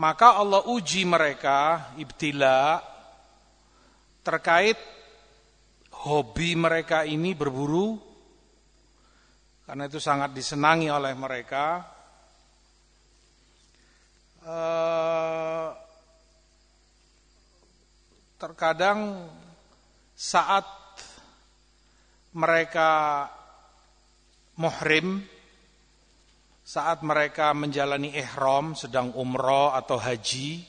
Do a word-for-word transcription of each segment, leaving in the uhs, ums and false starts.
Maka Allah uji mereka, ibtila, terkait hobi mereka ini berburu, karena itu sangat disenangi oleh mereka. Eh, terkadang saat mereka muhrim, saat mereka menjalani ihram, sedang umrah atau haji,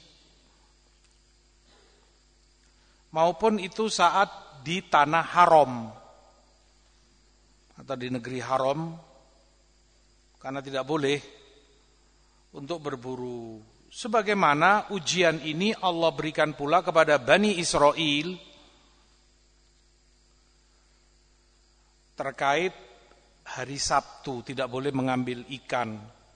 maupun itu saat di tanah haram atau di negeri haram, karena tidak boleh untuk berburu. Sebagaimana ujian ini Allah berikan pula kepada Bani Israel terkait hari Sabtu, tidak boleh mengambil ikan.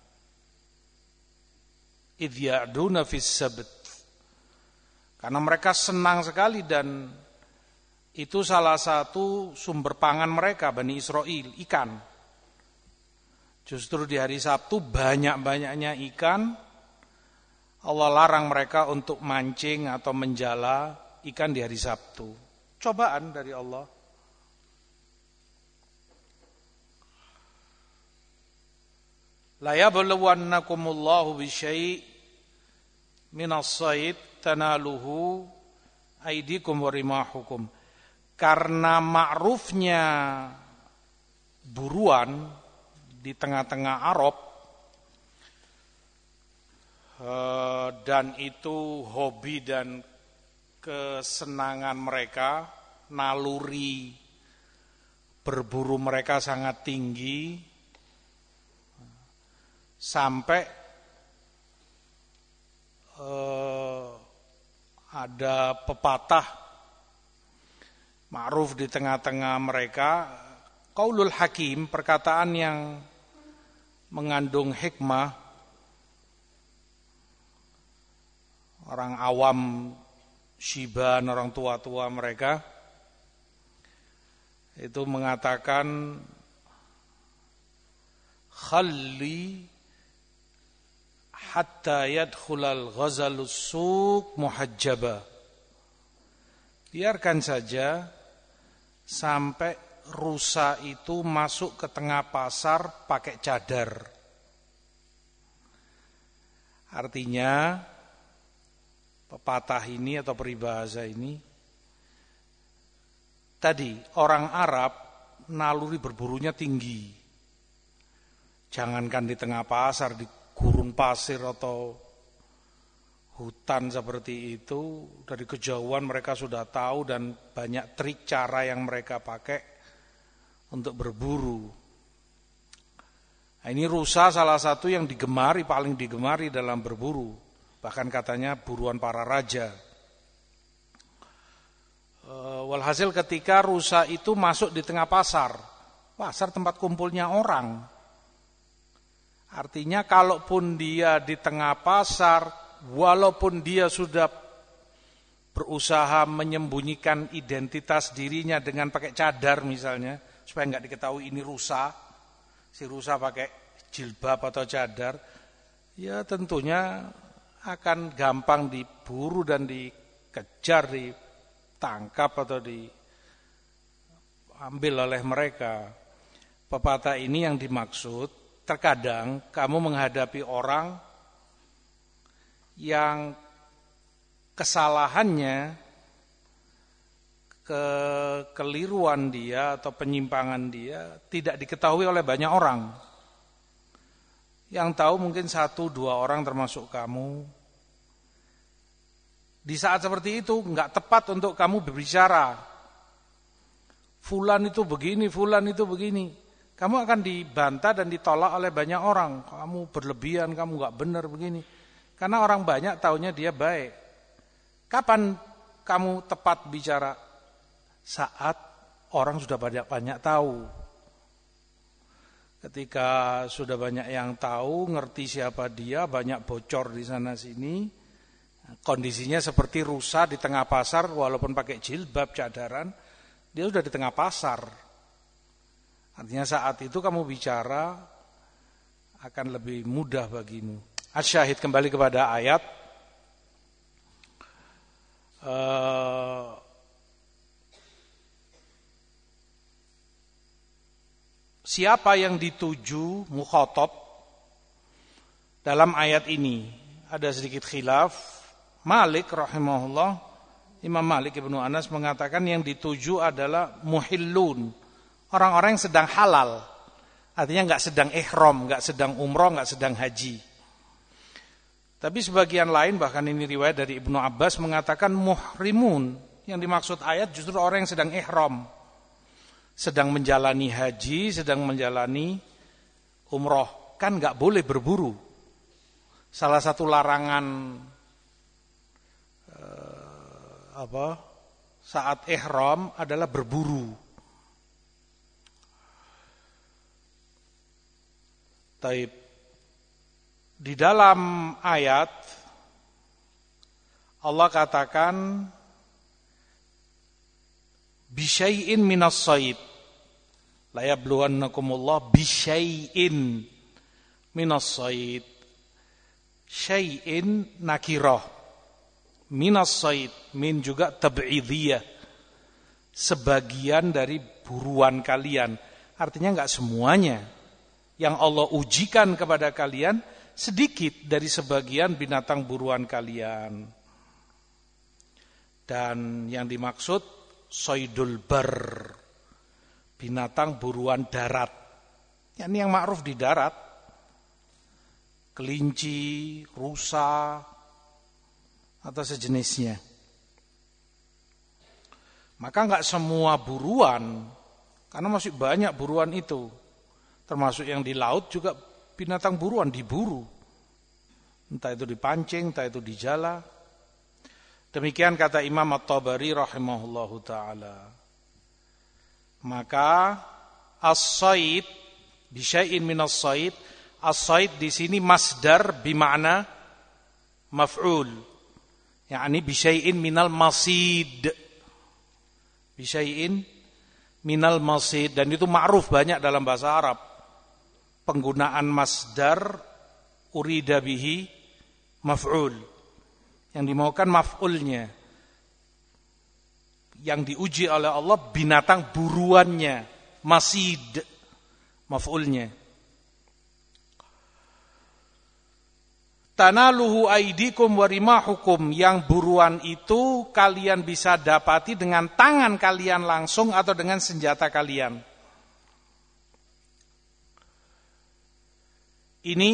Idh ya'duna fis sabt. Karena mereka senang sekali dan itu salah satu sumber pangan mereka, Bani Israel, ikan. Justru di hari Sabtu banyak-banyaknya ikan. Allah larang mereka untuk mancing atau menjala ikan di hari Sabtu. Cobaan dari Allah. La yabluwannakumullahu bisyai' minas sayd tanaluhu aydikum wa rimahukum. Karena ma'rufnya buruan di tengah-tengah Arab, dan itu hobi dan kesenangan mereka, naluri berburu mereka sangat tinggi, sampai eh, ada pepatah ma'ruf di tengah-tengah mereka, qaulul hakim, perkataan yang mengandung hikmah. Orang awam, syiban, orang tua-tua mereka itu mengatakan khalli hatta yadkhulal ghazalus suq muhajjaba. Biarkan saja sampai rusa itu masuk ke tengah pasar pakai cadar. Artinya pepatah ini atau peribahasa ini, tadi orang Arab naluri berburunya tinggi. Jangankan di tengah pasar, di gurun pasir atau hutan seperti itu, dari kejauhan mereka sudah tahu dan banyak trik cara yang mereka pakai untuk berburu. Nah, ini rusa salah satu yang digemari, paling digemari dalam berburu. Bahkan katanya buruan para raja. E, walhasil ketika rusa itu masuk di tengah pasar, pasar tempat kumpulnya orang. Artinya kalaupun dia di tengah pasar, walaupun dia sudah berusaha menyembunyikan identitas dirinya dengan pakai cadar misalnya, supaya enggak diketahui ini rusa, si rusa pakai jilbab atau cadar, ya tentunya akan gampang diburu dan dikejar, ditangkap atau diambil oleh mereka. Pepatah ini yang dimaksud, terkadang kamu menghadapi orang yang kesalahannya, kekeliruan dia atau penyimpangan dia tidak diketahui oleh banyak orang. Yang tahu mungkin satu dua orang termasuk kamu. Di saat seperti itu enggak tepat untuk kamu berbicara. Fulan itu begini, fulan itu begini. Kamu akan dibantah dan ditolak oleh banyak orang. Kamu berlebihan, kamu enggak benar begini. Karena orang banyak taunya dia baik. Kapan kamu tepat bicara? Saat orang sudah banyak-banyak tahu. Ketika sudah banyak yang tahu, ngerti siapa dia, banyak bocor di sana sini. Kondisinya seperti rusa di tengah pasar, walaupun pakai jilbab, cadaran, dia sudah di tengah pasar. Artinya saat itu kamu bicara akan lebih mudah bagimu. Asyahid, kembali kepada ayat. uh, siapa yang dituju mukhatab dalam ayat ini? Ada sedikit khilaf. Malik rahimahullah, Imam Malik Ibnu Anas mengatakan yang dituju adalah muhillun, orang-orang yang sedang halal. Artinya enggak sedang ihram, enggak sedang umroh, enggak sedang haji. Tapi sebagian lain, bahkan ini riwayat dari Ibnu Abbas, mengatakan muhrimun, yang dimaksud ayat justru orang yang sedang ihram, sedang menjalani haji, sedang menjalani umroh. Kan enggak boleh berburu. Salah satu larangan eh, apa saat ihram adalah berburu. Taib. Di dalam ayat Allah katakan bisyai'in minas sayd, la yabluwannakumullah bisyai'in minas sayd. Syai'in nakirah, minas sayd, min juga tab'idiyah, sebagian dari buruan kalian. Artinya enggak semuanya. Yang Allah ujikan kepada kalian sedikit dari sebagian binatang buruan kalian. Dan yang dimaksud saydul bar, binatang buruan darat. Ini yang ma'ruf di darat. Kelinci, rusa, atau sejenisnya. Maka enggak semua buruan, karena masih banyak buruan itu. Termasuk yang di laut juga binatang buruan diburu. Entah itu dipancing, entah itu dijala. Demikian kata Imam At-Tabari rahimahullahu ta'ala. Maka as-sayd bisyai'in minas sayd, as-sayd di sini masdar bimakna maf'ul. yakni bisyai'in minal masid. Bisyai'in minal masid, dan itu ma'ruf banyak dalam bahasa Arab. Penggunaan masdar urida bihi maf'ul. Yang dimaukan maf'ulnya. Yang diuji oleh Allah binatang buruannya, masid, maf'ulnya. Tanaluhu aidikum warimahukum, yang buruan itu kalian bisa dapati dengan tangan kalian langsung atau dengan senjata kalian. Ini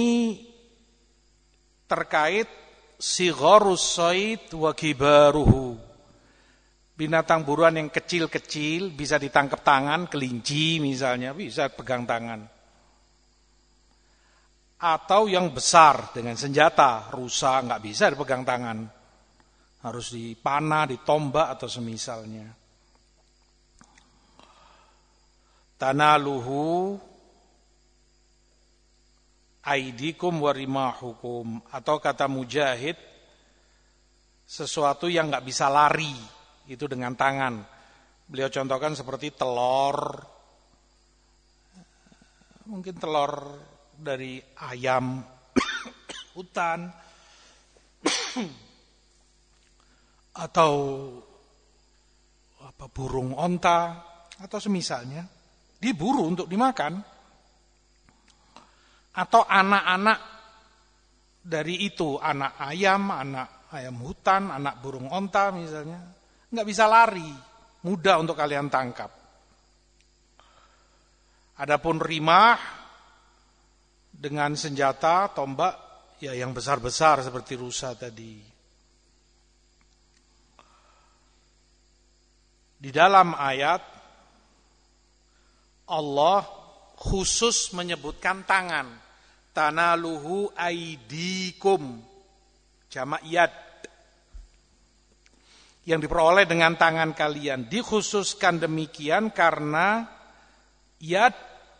terkait sigharus sayd wa kibaruhu. Binatang buruan yang kecil-kecil bisa ditangkap tangan, kelinci misalnya, bisa pegang tangan. Atau yang besar dengan senjata, rusa nggak bisa dipegang tangan. Harus dipanah, ditombak atau semisalnya. Tanaluhu aidikum warimahukum, atau kata Mujahid, sesuatu yang nggak bisa lari itu dengan tangan. Beliau contohkan seperti telur, mungkin telur dari ayam hutan atau apa burung onta atau semisalnya, diburu untuk dimakan. Atau anak-anak dari itu, anak ayam, anak ayam hutan, anak burung onta misalnya, nggak bisa lari, mudah untuk kalian tangkap. Adapun rimah dengan senjata, tombak, ya yang besar-besar seperti rusa tadi. Di dalam ayat Allah khusus menyebutkan tangan. Tanaluhu aidikum, jamak yad, yang diperoleh dengan tangan kalian. Dikhususkan demikian karena yad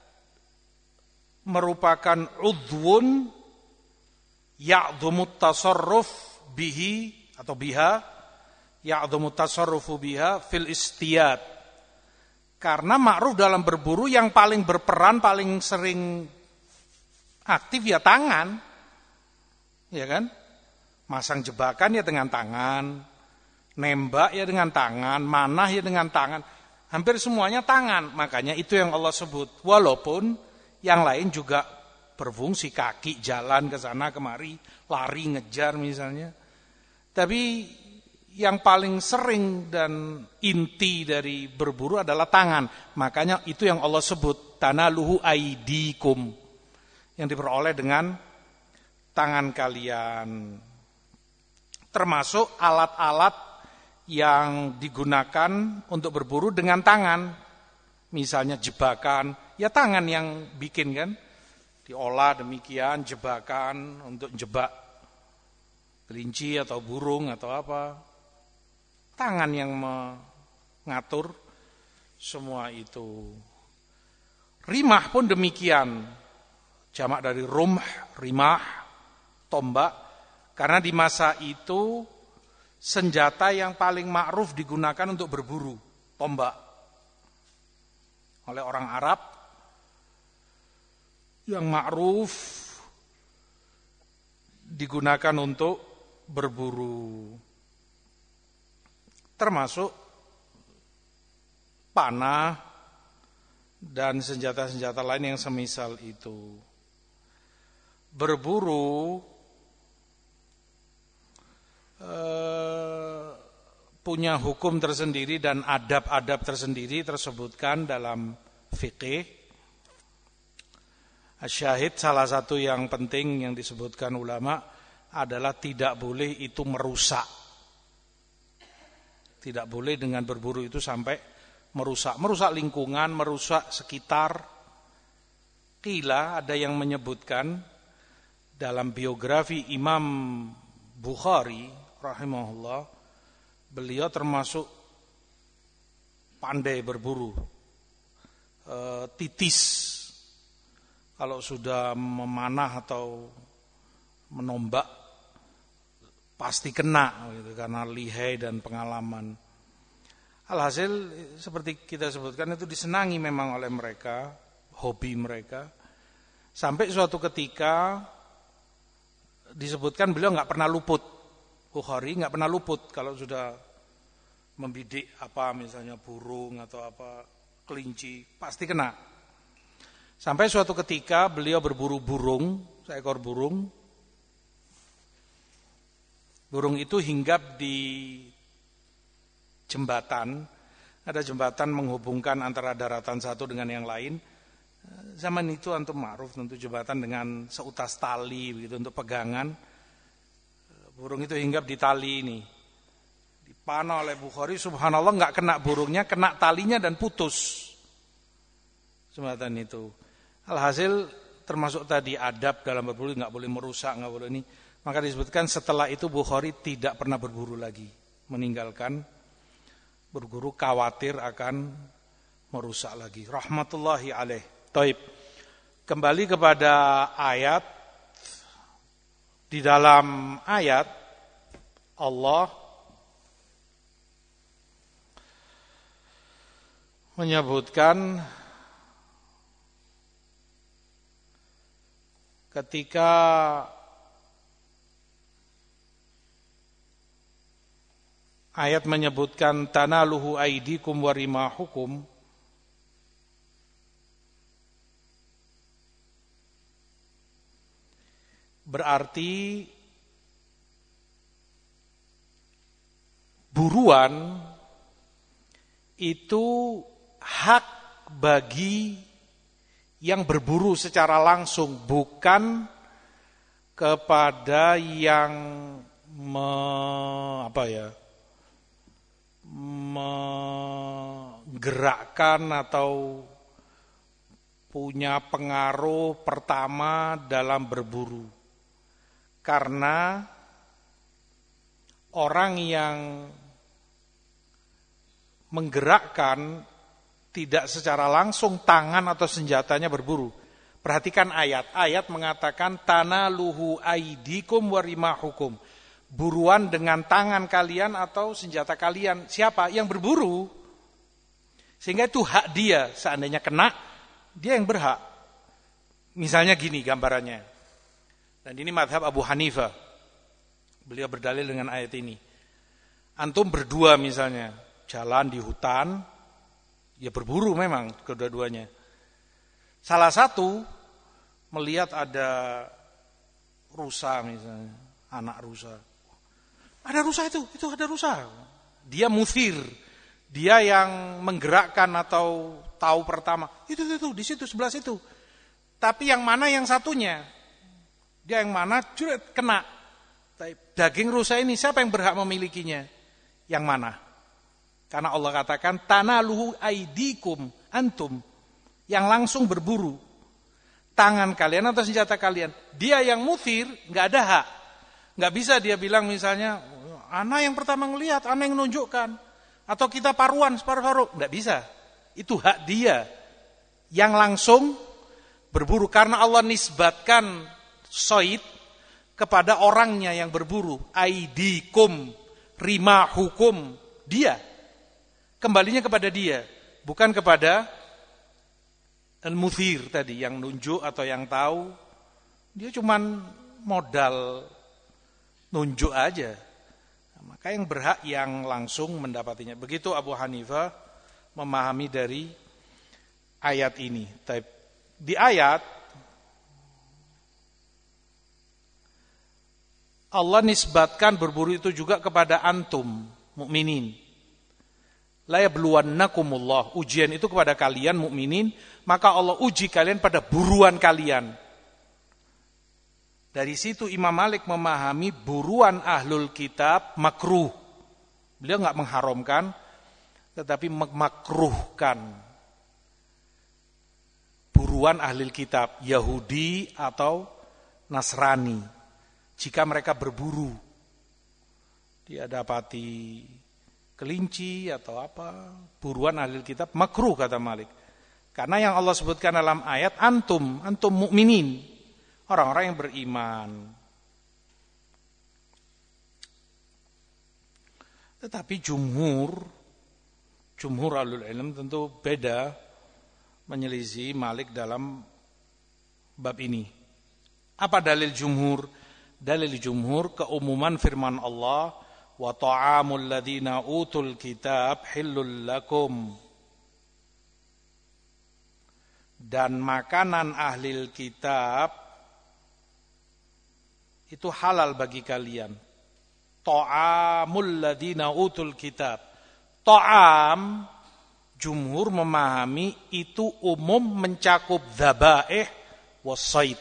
merupakan udhun ya'dhumut tasarruf bihi atau biha, ya'dhumut tasarrufu biha fil istiyad. Karena ma'ruf dalam berburu yang paling berperan, paling sering aktif ya tangan. Ya kan? Masang jebakan ya dengan tangan. Nembak ya dengan tangan, manah ya dengan tangan. Hampir semuanya tangan. Makanya itu yang Allah sebut. Walaupun yang lain juga berfungsi, kaki jalan ke sana kemari, lari ngejar misalnya. Tapi yang paling sering dan inti dari berburu adalah tangan. Makanya itu yang Allah sebut tanaluhu aidikum, yang diperoleh dengan tangan kalian. Termasuk alat-alat yang digunakan untuk berburu dengan tangan. Misalnya jebakan, ya tangan yang bikin kan. Diolah demikian, jebakan untuk jebak kelinci atau burung atau apa. Tangan yang mengatur semua itu. Rimah pun demikian. Jamak dari rumh, rimah, tombak. Karena di masa itu senjata yang paling ma'ruf digunakan untuk berburu, tombak. Oleh orang Arab yang ma'ruf digunakan untuk berburu. Termasuk panah dan senjata-senjata lain yang semisal itu. Berburu punya hukum tersendiri dan adab-adab tersendiri tersebutkan dalam fikih. Asyahid, salah satu yang penting yang disebutkan ulama adalah tidak boleh itu merusak. Tidak boleh dengan berburu itu sampai merusak. Merusak lingkungan, merusak sekitar. Qila, ada yang menyebutkan dalam biografi Imam Bukhari rahimahullah, beliau termasuk pandai berburu, e, titis kalau sudah memanah atau menombak pasti kena gitu, karena lihai dan pengalaman. Alhasil seperti kita sebutkan itu disenangi memang oleh mereka, hobi mereka, sampai suatu ketika disebutkan beliau nggak pernah luput. Bukhari nggak pernah luput kalau sudah membidik apa misalnya burung atau apa kelinci pasti kena. Sampai suatu ketika beliau berburu burung, seekor burung. Burung itu hinggap di jembatan. Ada jembatan menghubungkan antara daratan satu dengan yang lain. Zaman itu antum ma'ruf tentu jembatan dengan seutas tali begitu untuk pegangan. Burung itu hinggap di tali ini. Dipanah oleh Bukhari, subhanallah enggak kena burungnya, kena talinya dan putus. Jembatan itu. Alhasil termasuk tadi adab dalam berburu, enggak boleh merusak, enggak boleh ini. Maka disebutkan setelah itu Bukhari tidak pernah berburu lagi. Meninggalkan berburu, khawatir akan merusak lagi. Rahmatullahi alaih. Taib. Kembali kepada ayat. Di dalam ayat Allah menyebutkan ketika ayat menyebutkan tanaluhu aidikum wa rimahukum, berarti buruan itu hak bagi yang berburu secara langsung, bukan kepada yang me, apa ya, menggerakkan atau punya pengaruh pertama dalam berburu. Karena orang yang menggerakkan tidak secara langsung tangan atau senjatanya berburu. Perhatikan ayat. Ayat mengatakan tanaluhu aidikum wa rimahukum. Buruan dengan tangan kalian atau senjata kalian. Siapa? Yang berburu. Sehingga itu hak dia. Seandainya kena, dia yang berhak. Misalnya gini gambarannya. Dan ini madhab Abu Hanifah. Beliau berdalil dengan ayat ini. Antum berdua misalnya, jalan di hutan, ya berburu memang kedua-duanya. Salah satu melihat ada rusa misalnya, anak rusa. Ada rusa itu, itu ada rusa. Dia muthir, dia yang menggerakkan atau tahu pertama. Itu itu, itu di situ sebelah situ. Tapi yang mana yang satunya? Dia yang mana? Juret kena. Daging rusa ini siapa yang berhak memilikinya? Yang mana? Karena Allah katakan tanaluhu aidikum antum, yang langsung berburu. Tangan kalian atau senjata kalian. Dia yang muthir nggak ada hak. Nggak bisa dia bilang misalnya, ana yang pertama ngelihat, ana yang nunjukkan, atau kita paruan separuh-paruh. Nggak bisa. Itu hak dia yang langsung berburu. Karena Allah nisbatkan soid kepada orangnya yang berburu. Aidikum, rimahukum, dia. Kembalinya kepada dia, bukan kepada al-muthir tadi yang nunjuk atau yang tahu. Dia cuman modal nunjuk aja. Maka yang berhak yang langsung mendapatinya. Begitu Abu Hanifah memahami dari ayat ini. Di ayat Allah nisbatkan berburu itu juga kepada antum mukminin. La yabluwannakumullah, ujian itu kepada kalian mukminin, maka Allah uji kalian pada buruan kalian. Dari situ Imam Malik memahami buruan ahlul kitab makruh. Beliau enggak mengharamkan, tetapi memakruhkan. Buruan ahlul kitab Yahudi atau Nasrani, jika mereka berburu, dia dapati kelinci atau apa, buruan ahlul kitab makruh kata Malik. Karena yang Allah sebutkan dalam ayat antum, antum mukminin, orang-orang yang beriman. Tetapi jumhur, jumhur ahlul ilm tentu beda menyelisih Malik dalam bab ini. Apa dalil jumhur? Dalil jumhur keumuman firman Allah, wa ta'amul ladzina utul kitab hillul lakum. Dan makanan ahli kitab itu halal bagi kalian. Ta'amul ladzina utul kitab. Ta'am, jumhur memahami itu umum mencakup dzabaih wasaid.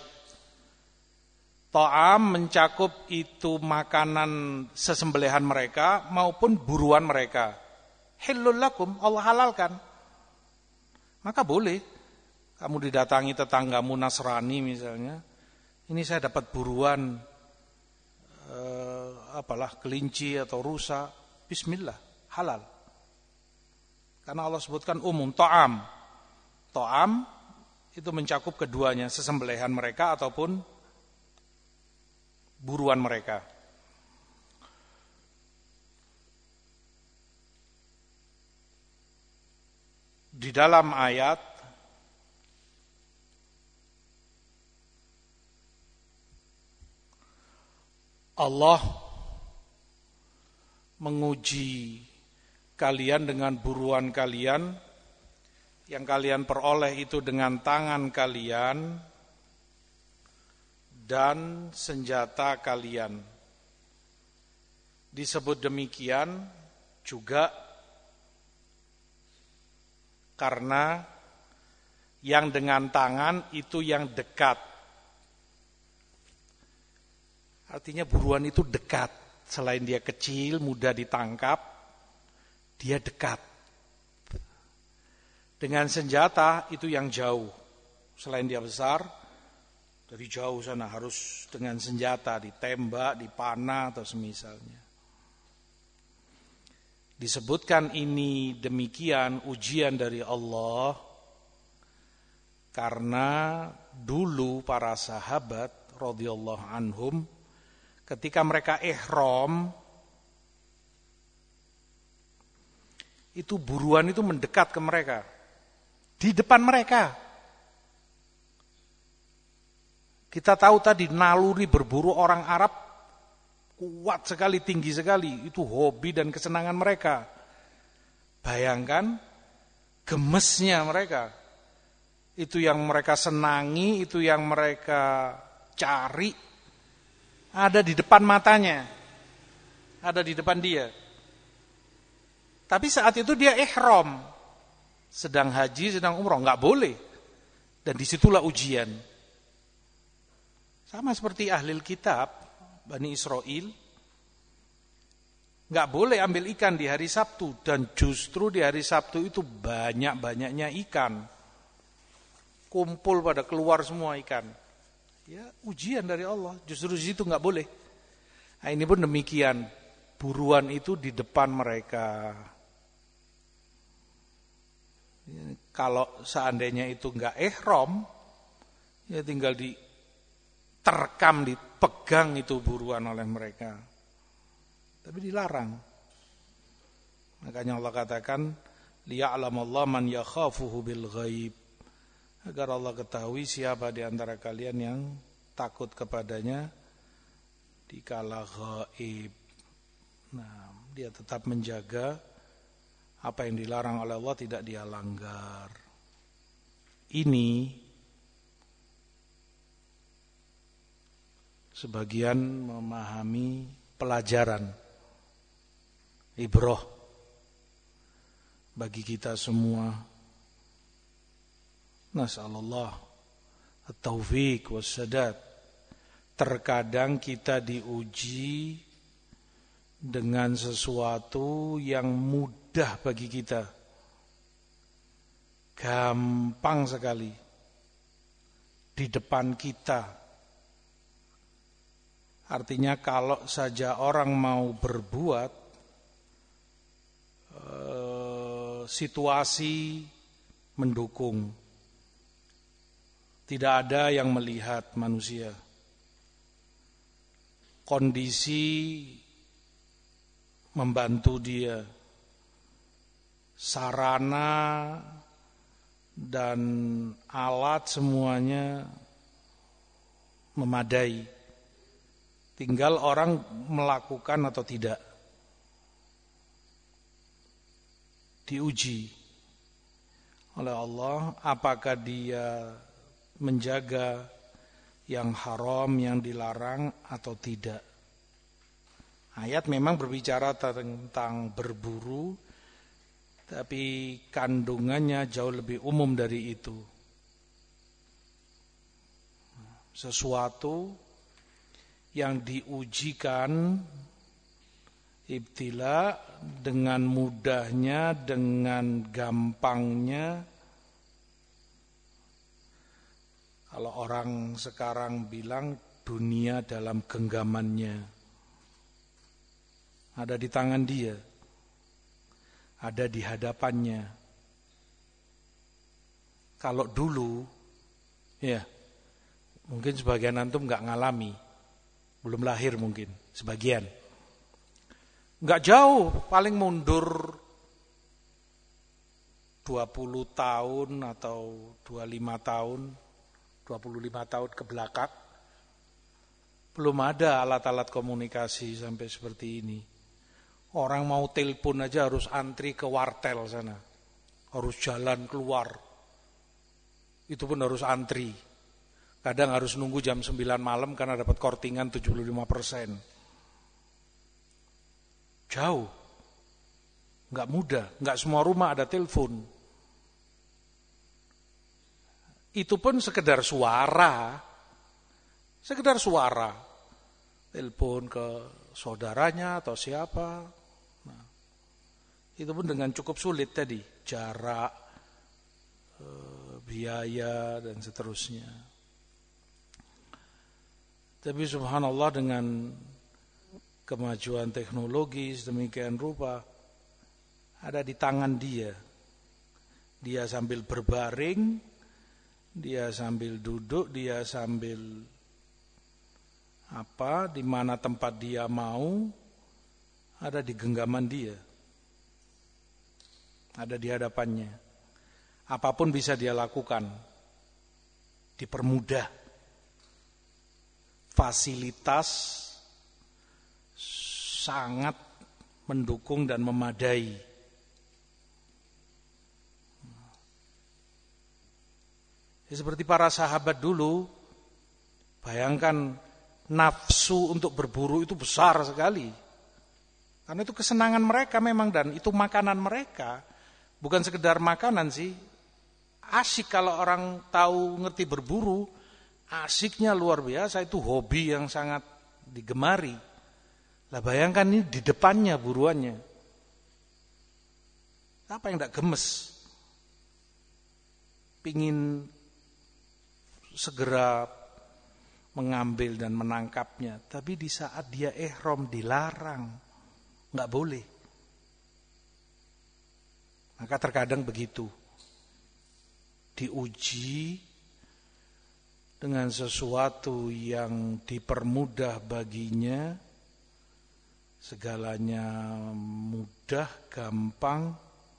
Ta'am mencakup itu makanan sesembelihan mereka maupun buruan mereka. Hillul lakum, Allah halalkan. Maka boleh kamu didatangi tetanggamu Nasrani misalnya, ini saya dapat buruan eh, apalah kelinci atau rusa, bismillah, halal. Karena Allah sebutkan umum, ta'am. Ta'am itu mencakup keduanya, sesembelihan mereka ataupun buruan mereka. Di dalam ayat Allah menguji kalian dengan buruan kalian yang kalian peroleh itu dengan tangan kalian dan senjata kalian. Disebut demikian juga karena yang dengan tangan itu yang dekat. Artinya buruan itu dekat. Selain dia kecil, mudah ditangkap, dia dekat. Dengan senjata itu yang jauh. Selain dia besar, dari jauh sana harus dengan senjata, ditembak, dipanah atau semisalnya. Disebutkan ini demikian ujian dari Allah karena dulu para sahabat radhiyallahu anhum ketika mereka ihram itu buruan itu mendekat ke mereka di depan mereka. Kita tahu tadi naluri berburu orang Arab kuat sekali, tinggi sekali. Itu hobi dan kesenangan mereka. Bayangkan gemesnya mereka. Itu yang mereka senangi, itu yang mereka cari. Ada di depan matanya. Ada di depan dia. Tapi saat itu dia ihram. Sedang haji, sedang umroh. Enggak boleh. Dan disitulah ujian. Sama seperti ahli kitab, Bani Israel, nggak boleh ambil ikan di hari Sabtu, dan justru di hari Sabtu itu banyak-banyaknya ikan, kumpul pada keluar semua ikan. Ya ujian dari Allah, justru di situ nggak boleh. Nah, ini pun demikian, buruan itu di depan mereka. Kalau seandainya itu nggak ihram, ya tinggal di terkam, dipegang itu buruan oleh mereka. Tapi dilarang. Makanya Allah katakan, liya'lamallahu man yakhafuhu bil ghaib. Agar Allah ketahui siapa di antara kalian yang takut kepadanya di kala ghaib. Nah, dia tetap menjaga apa yang dilarang oleh Allah tidak dia langgar. Ini sebagian memahami pelajaran ibrah bagi kita semua. Nasallallahu at-taufiq was-sadad. Terkadang kita diuji dengan sesuatu yang mudah bagi kita, gampang sekali di depan kita. Artinya kalau saja orang mau berbuat, eh, situasi mendukung. Tidak ada yang melihat manusia. Kondisi membantu dia. Sarana dan alat semuanya memadai. Tinggal orang melakukan atau tidak. Diuji oleh Allah apakah dia menjaga yang haram, yang dilarang atau tidak. Ayat memang berbicara tentang berburu, tapi kandungannya jauh lebih umum dari itu. Sesuatu yang diujikan, ibtila, dengan mudahnya, dengan gampangnya. Kalau orang sekarang bilang dunia dalam genggamannya, ada di tangan dia, ada di hadapannya. Kalau dulu, ya mungkin sebagian antum nggak ngalami, belum lahir mungkin, sebagian. Enggak jauh, paling mundur dua puluh tahun atau dua puluh lima tahun, dua puluh lima tahun ke belakang. Belum ada alat-alat komunikasi sampai seperti ini. Orang mau telepon aja harus antri ke wartel sana. Harus jalan keluar. Itu pun harus antri. Kadang harus nunggu jam sembilan malam karena dapat kortingan tujuh puluh lima persen. Jauh. Enggak mudah, enggak semua rumah ada telepon. Itu pun sekedar suara. Sekedar suara. Telepon ke saudaranya atau siapa. Nah, itu pun dengan cukup sulit tadi, jarak, biaya dan seterusnya. Tapi subhanallah dengan kemajuan teknologi sedemikian rupa ada di tangan dia. Dia sambil berbaring, dia sambil duduk, dia sambil apa, di mana tempat dia mau, ada di genggaman dia. Ada di hadapannya. Apapun bisa dia lakukan. Dipermudah. Fasilitas sangat mendukung dan memadai. Ya, seperti para sahabat dulu, bayangkan nafsu untuk berburu itu besar sekali. Karena itu kesenangan mereka memang, dan itu makanan mereka. Bukan sekedar makanan sih. Asyik kalau orang tahu ngerti berburu, asyiknya luar biasa, itu hobi yang sangat digemari. Lah bayangkan ini di depannya buruannya. Apa yang tidak gemes? Pingin segera mengambil dan menangkapnya, tapi di saat dia ihram dilarang, nggak boleh. Maka terkadang begitu, diuji dengan sesuatu yang dipermudah baginya, segalanya mudah, gampang.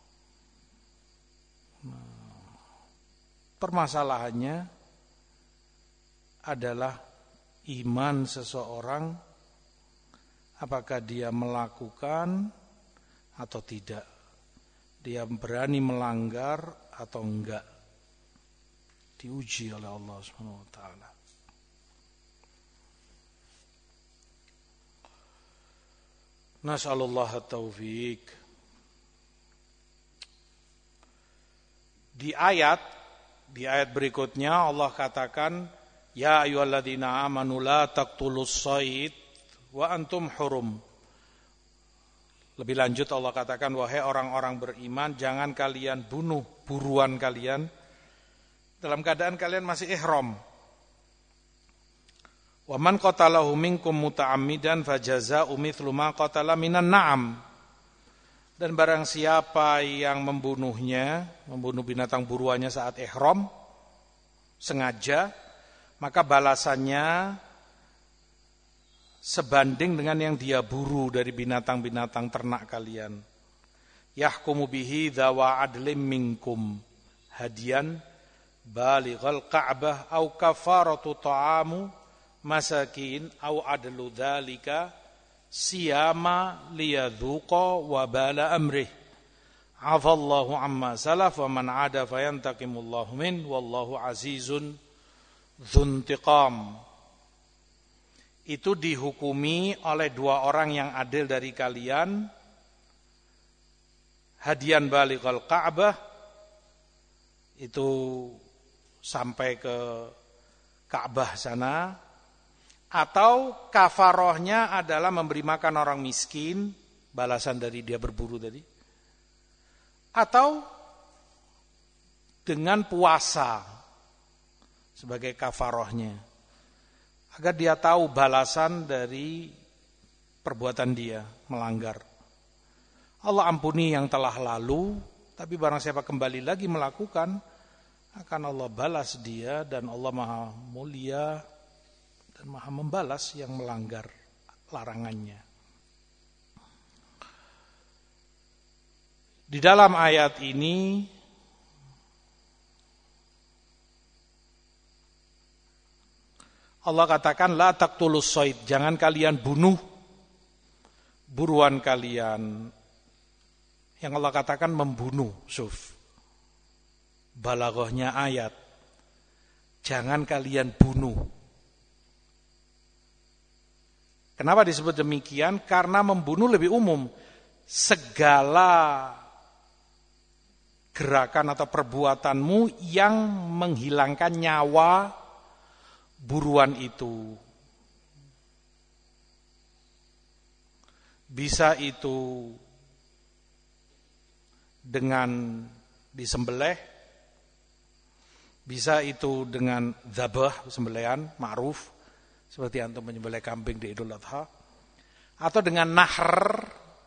Nah, permasalahannya adalah iman seseorang, apakah dia melakukan atau tidak, dia berani melanggar atau enggak, diuji oleh Allah Subhanahu wa taala. Nas'alullah at-taufiq. Di ayat di ayat berikutnya Allah katakan, ya ayyuhalladzina amanu la taqtulus shayd wa antum hurum. Lebih lanjut Allah katakan, wahai orang-orang beriman, jangan kalian bunuh buruan kalian dalam keadaan kalian masih ihram. Wa man qatalahu minkum muta'ammidan fajazaa'u mithlu ma qatala minan na'am. Dan barang siapa yang membunuhnya, membunuh binatang buruannya saat ihram sengaja, maka balasannya sebanding dengan yang dia buru dari binatang-binatang ternak kalian. Yahkumu bihi dzawa adlim minkum hadiyan balighal ka'bah au kafaratu ta'amu masakin au adlu dzalika siyama liyadzuqa wa bala amrih. Afallahu amma salaf wa man 'ada fayantaqimullahu min wallahu azizun dzuntiqam. Itu dihukumi oleh dua orang yang adil dari kalian, hadian balighal Ka'bah, itu sampai ke Ka'bah sana, atau kafarohnya adalah memberi makan orang miskin, balasan dari dia berburu tadi, atau dengan puasa sebagai kafarohnya, agar dia tahu balasan dari perbuatan dia melanggar. Allah ampuni yang telah lalu, tapi barang siapa kembali lagi melakukan, akan Allah balas dia, dan Allah maha mulia dan maha membalas yang melanggar larangannya. Di dalam ayat ini Allah katakan la taqtulus shayd, jangan kalian bunuh buruan kalian. Yang Allah katakan membunuh, suf. Balaghahnya ayat. Jangan kalian bunuh. Kenapa disebut demikian? Karena membunuh lebih umum. Segala gerakan atau perbuatanmu yang menghilangkan nyawa buruan itu, bisa itu dengan disembelih, bisa itu dengan dzabah, sembelihan ma'ruf, seperti antum menyembelih kambing di Idul Adha, atau dengan nahr,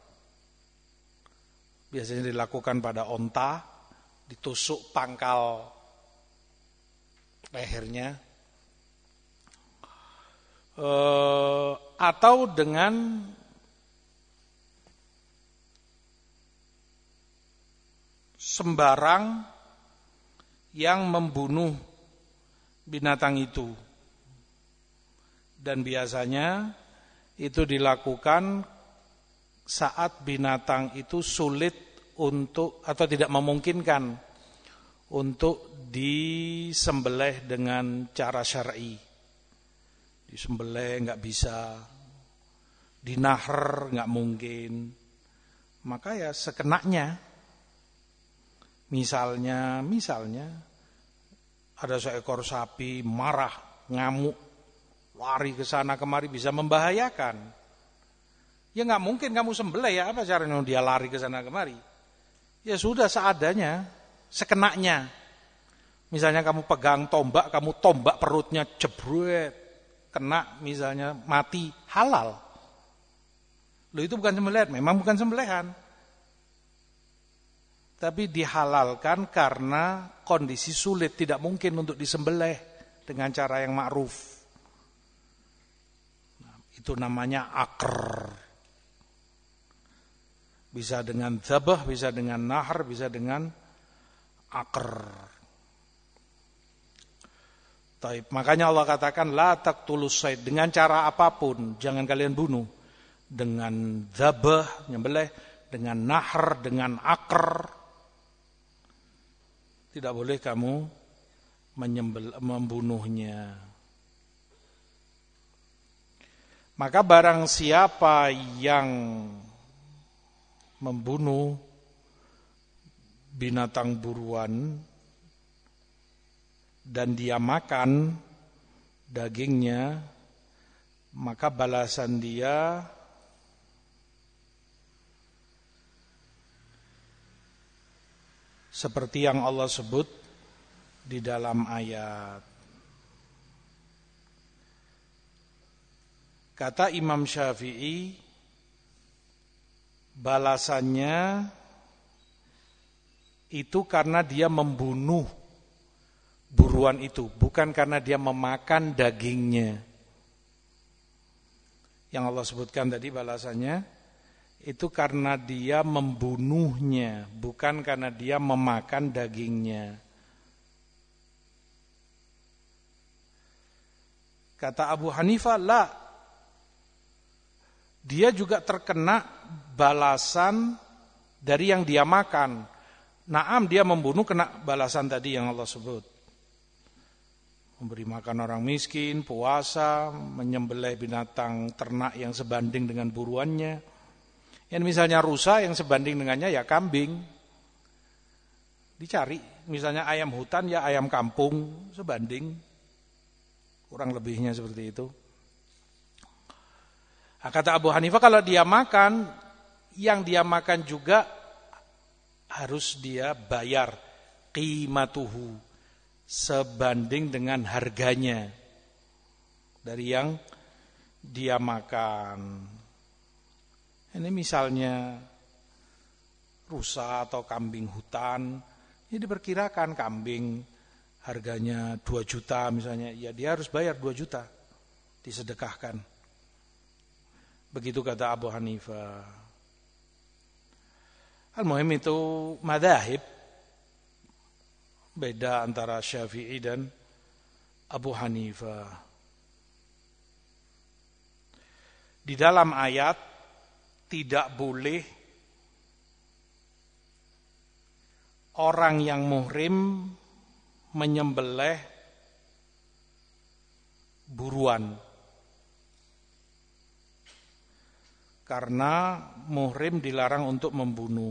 biasanya dilakukan pada onta, ditusuk pangkal lehernya, Uh, atau dengan sembarang yang membunuh binatang itu. Dan biasanya itu dilakukan saat binatang itu sulit untuk atau tidak memungkinkan untuk disembelih dengan cara syar'i. Disembelih nggak bisa, dinahr nggak mungkin, maka ya sekenaknya. Misalnya, misalnya ada seekor sapi marah, ngamuk, lari ke sana kemari bisa membahayakan. Ya nggak mungkin kamu sembelih, ya apa caranya dia lari ke sana kemari? Ya sudah seadanya, sekenaknya. Misalnya kamu pegang tombak, kamu tombak perutnya jebret, kena misalnya mati, halal. Loh itu bukan sembelihan, memang bukan sembelihan. Tapi dihalalkan karena kondisi sulit, tidak mungkin untuk disembelih dengan cara yang ma'ruf. Nah, itu namanya akr. Bisa dengan dzabah, bisa dengan nahr, bisa dengan akr. Taib. Makanya Allah katakan la taqtulus sayd, dengan cara apapun jangan kalian bunuh. Dengan dzabah, nyembelih, dengan nahr, dengan akr. Tidak boleh kamu menyembel, membunuhnya. Maka barang siapa yang membunuh binatang buruan dan dia makan dagingnya, maka balasan dia seperti yang Allah sebut di dalam ayat. Kata Imam Syafi'i, balasannya itu karena dia membunuh buruan itu, bukan karena dia memakan dagingnya. Yang Allah sebutkan tadi balasannya itu karena dia membunuhnya, bukan karena dia memakan dagingnya. Kata Abu Hanifah, la. Dia juga terkena balasan dari yang dia makan. Naam, dia membunuh kena balasan tadi yang Allah sebut. Memberi makan orang miskin, puasa, menyembelih binatang ternak yang sebanding dengan buruannya. Yang misalnya rusa yang sebanding dengannya ya kambing. Dicari, misalnya ayam hutan ya ayam kampung sebanding. Kurang lebihnya seperti itu. Nah, kata Abu Hanifah kalau dia makan, yang dia makan juga harus dia bayar qimatuhu, sebanding dengan harganya dari yang dia makan. Ini misalnya rusa atau kambing hutan, ini diperkirakan kambing harganya dua juta misalnya, ya dia harus bayar dua juta, disedekahkan. Begitu kata Abu Hanifah. Al-muhim itu madzhab, beda antara Syafi'i dan Abu Hanifah. Di dalam ayat tidak boleh orang yang muhrim menyembelih buruan. Karena muhrim dilarang untuk membunuh.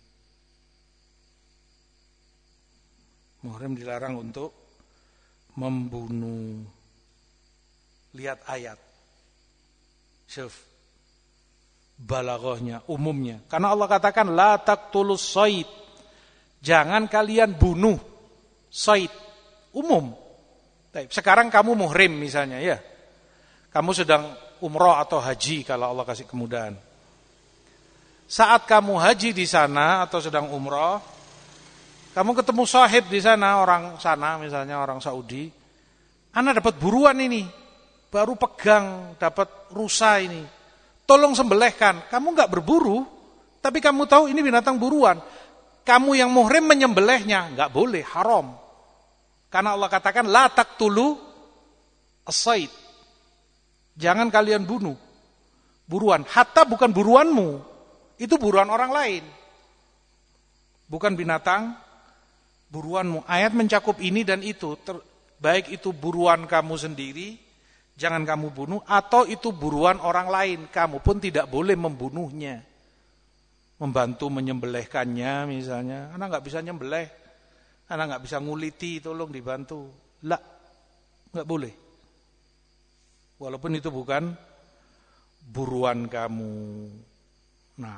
Muhrim dilarang untuk membunuh. Lihat ayat. Syuf. Balaghahnya, umumnya. Karena Allah katakan la taqtulus sayd. Jangan kalian bunuh sayd. Umum. Sekarang kamu muhrim misalnya ya. Kamu sedang umroh atau haji kalau Allah kasih kemudahan. Saat kamu haji di sana atau sedang umroh, kamu ketemu sahib di sana, orang sana misalnya orang Saudi. Ana dapat buruan ini. Baru pegang dapat rusa ini. Tolong sembelihkan. Kamu enggak berburu, tapi kamu tahu ini binatang buruan. Kamu yang muhrim menyembelihnya, enggak boleh, haram. Karena Allah katakan la taqtulu as-sayd. Jangan kalian bunuh buruan, hatta bukan buruanmu. Itu buruan orang lain. Bukan binatang buruanmu. Ayat mencakup ini dan itu. Ter, baik itu buruan kamu sendiri, jangan kamu bunuh, atau itu buruan orang lain, kamu pun tidak boleh membunuhnya. Membantu menyembelihkannya misalnya. Anak nggak bisa nyembelih, anak nggak bisa nguliti, tolong dibantu. Lah, nggak boleh. Walaupun itu bukan buruan kamu. Nah,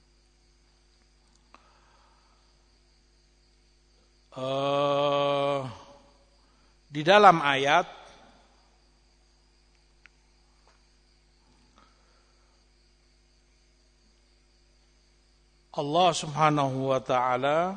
uh, di dalam ayat Allah Subhanahu wa taala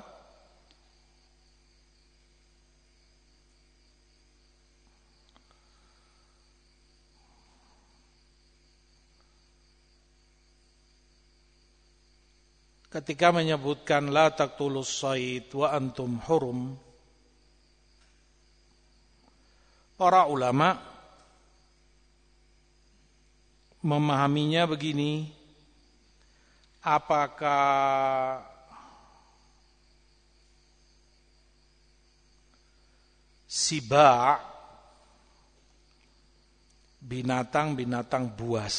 ketika menyebutkan la taqtulus shayd wa antum hurum, para ulama memahaminya begini, apakah siba, binatang-binatang buas,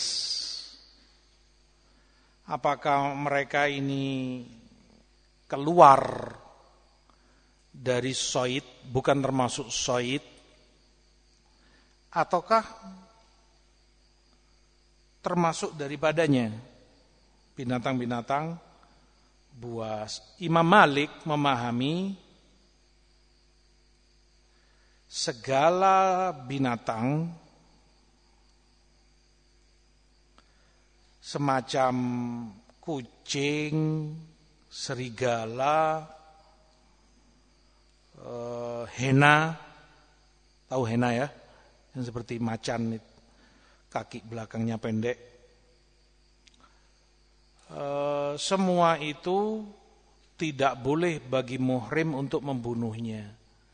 apakah mereka ini keluar dari shayd, bukan termasuk shayd, ataukah termasuk daripadanya binatang-binatang buas. Imam Malik memahami segala binatang semacam kucing, serigala, eh, hena, tahu hena ya, yang seperti macan, kaki belakangnya pendek. E, semua itu tidak boleh bagi muhrim untuk membunuhnya.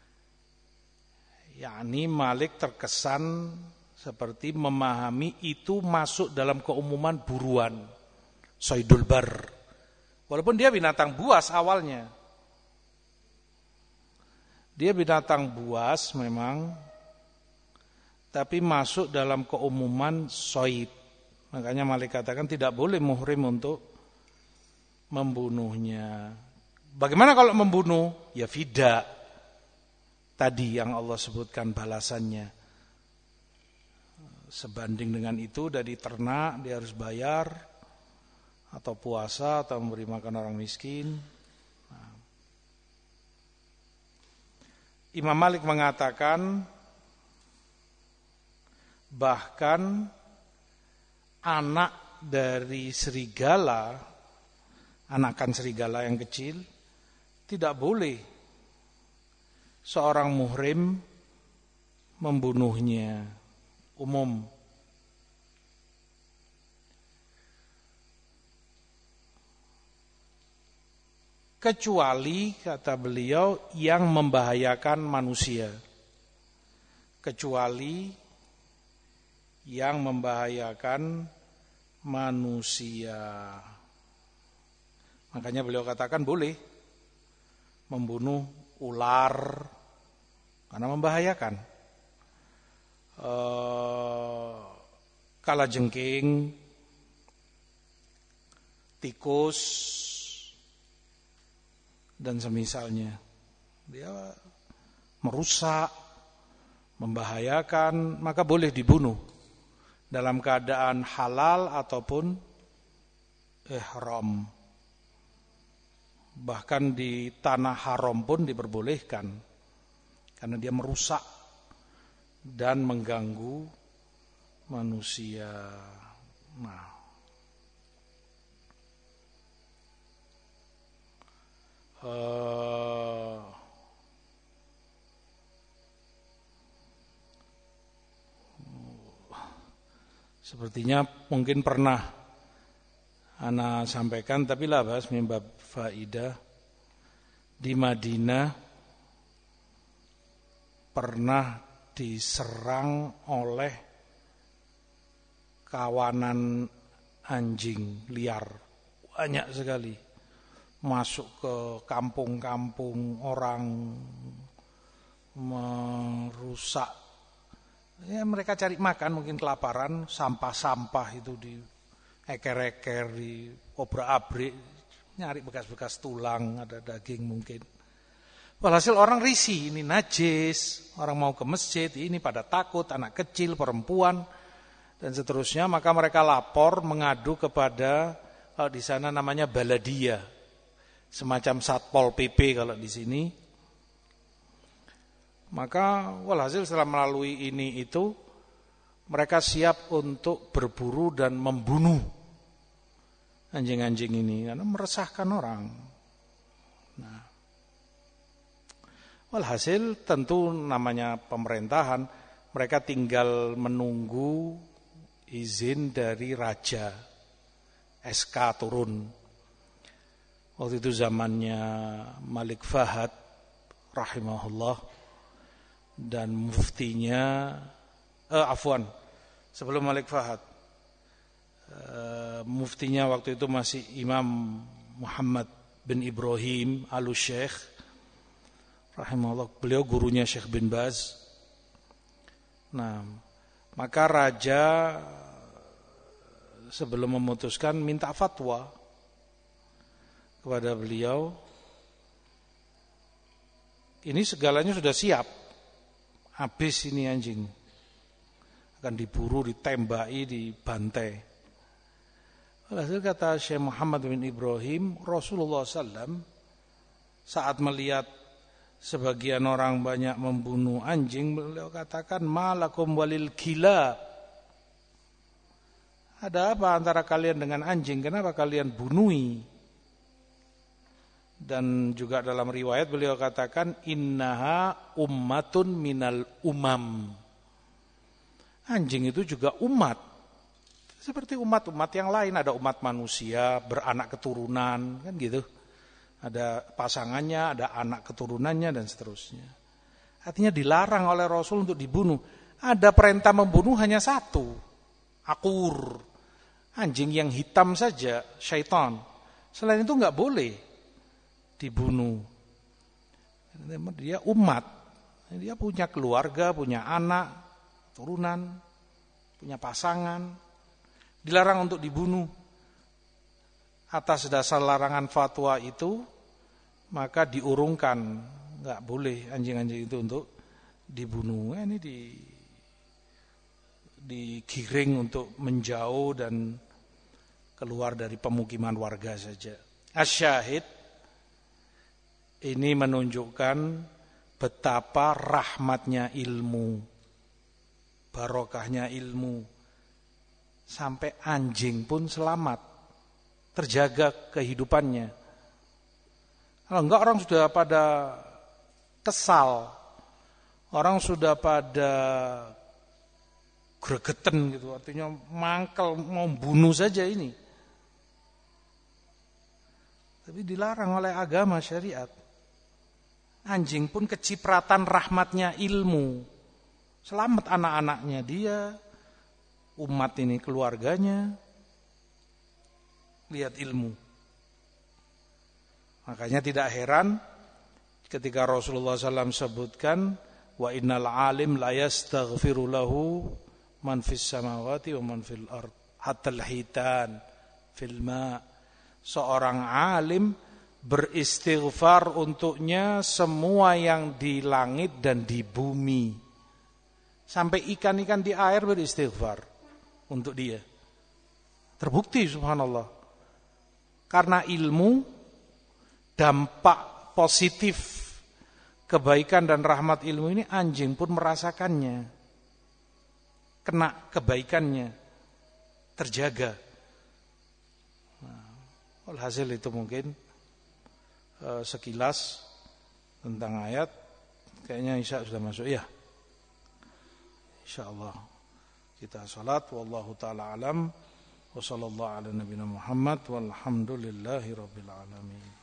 Yakni Malik terkesan seperti memahami itu masuk dalam keumuman buruan, saydul bar. Walaupun dia binatang buas awalnya. Dia binatang buas memang, tapi masuk dalam keumuman sayd. Makanya Malik katakan tidak boleh muhrim untuk membunuhnya. Bagaimana kalau membunuh? Ya fida. Tadi yang Allah sebutkan balasannya. Sebanding dengan itu dari ternak dia harus bayar, atau puasa, atau memberi makan orang miskin. Nah. Imam Malik mengatakan bahkan anak dari serigala, anakan serigala yang kecil, tidak boleh seorang muhrim membunuhnya, umum. Kecuali, kata beliau, yang membahayakan manusia. Kecuali yang membahayakan manusia. Makanya beliau katakan boleh membunuh ular karena membahayakan. E, kalajengking, tikus, dan semisalnya. Dia merusak, membahayakan, maka boleh dibunuh dalam keadaan halal ataupun ihram. Bahkan di tanah haram pun diperbolehkan, karena dia merusak dan mengganggu manusia. Nah, uh, sepertinya mungkin pernah ana sampaikan, tapi lah bahas mimbab faidah. Di Madinah pernah diserang oleh kawanan anjing liar. banyak sekali. Masuk ke kampung-kampung orang, merusak. Ya mereka cari makan, mungkin kelaparan, sampah-sampah itu di eker-eker, di obrak-abrik, nyari bekas-bekas tulang, ada daging mungkin. Walhasil orang risih, ini najis, orang mau ke masjid, ini pada takut, anak kecil, perempuan, dan seterusnya. Maka mereka lapor, mengadu kepada, kalau di sana namanya baladiyah, semacam satpol P P kalau di sini. Maka walhasil setelah melalui ini itu, mereka siap untuk berburu dan membunuh anjing-anjing ini karena meresahkan orang. Nah, walhasil tentu namanya pemerintahan, mereka tinggal menunggu izin dari raja, S K turun. Waktu itu zamannya Malik Fahad rahimahullah dan muftinya eh afwan sebelum Malik Fahad uh, muftinya waktu itu masih Imam Muhammad bin Ibrahim Al-Syekh rahimahullah, beliau gurunya Syekh bin Baz. Nah, maka raja sebelum memutuskan minta fatwa kepada beliau. Ini segalanya sudah siap, habis ini anjing, akan diburu, ditembaki, dibantai. Alhasil kata Syekh Muhammad bin Ibrahim, Rasulullah sallallahu alaihi wasallam saat melihat sebagian orang banyak membunuh anjing, beliau katakan, malakum walil kilab. Ada apa antara kalian dengan anjing? Kenapa kalian bunui? Dan juga dalam riwayat beliau katakan, innaha ummatun minal umam. Anjing itu juga umat, seperti umat-umat yang lain. Ada umat manusia, beranak keturunan, kan gitu. Ada pasangannya, ada anak keturunannya, dan seterusnya. Artinya dilarang oleh Rasul untuk dibunuh. Ada perintah membunuh hanya satu, akur, anjing yang hitam saja, syaitan. Selain itu enggak boleh dibunuh. Dia umat, dia punya keluarga, punya anak, turunan, punya pasangan, dilarang untuk dibunuh. Atas dasar larangan fatwa itu, maka diurungkan, nggak boleh anjing-anjing itu untuk dibunuh. Ini di digiring untuk menjauh dan keluar dari pemukiman warga saja. Asyahid, ini menunjukkan betapa rahmatnya ilmu, barokahnya ilmu, sampai anjing pun selamat, terjaga kehidupannya. Kalau enggak, orang sudah pada kesal, orang sudah pada gregeten gitu, artinya mangkel, mau bunuh saja ini. Tapi dilarang oleh agama syariat. Anjing pun kecipratan rahmatnya ilmu, selamat anak-anaknya dia, umat ini keluarganya, lihat ilmu. Makanya tidak heran ketika Rasulullah sallallahu alaihi wasallam sebutkan, wa innal alim la yastaghfiru lahu man fis samawati wa man fil ard hatta al-hitan fil ma. Seorang alim beristighfar untuknya semua yang di langit dan di bumi. Sampai ikan-ikan di air beristighfar untuk dia. Terbukti subhanallah. Karena ilmu, dampak positif kebaikan dan rahmat ilmu ini anjing pun merasakannya. Kena kebaikannya, terjaga. Nah, alhasil itu mungkin sekilas tentang ayat. Kayaknya Isya sudah masuk ya. Insyaallah kita salat. Wallahu taala alam. Wa sallallahu ala nabiyina Muhammad walhamdulillahi rabbil alamin.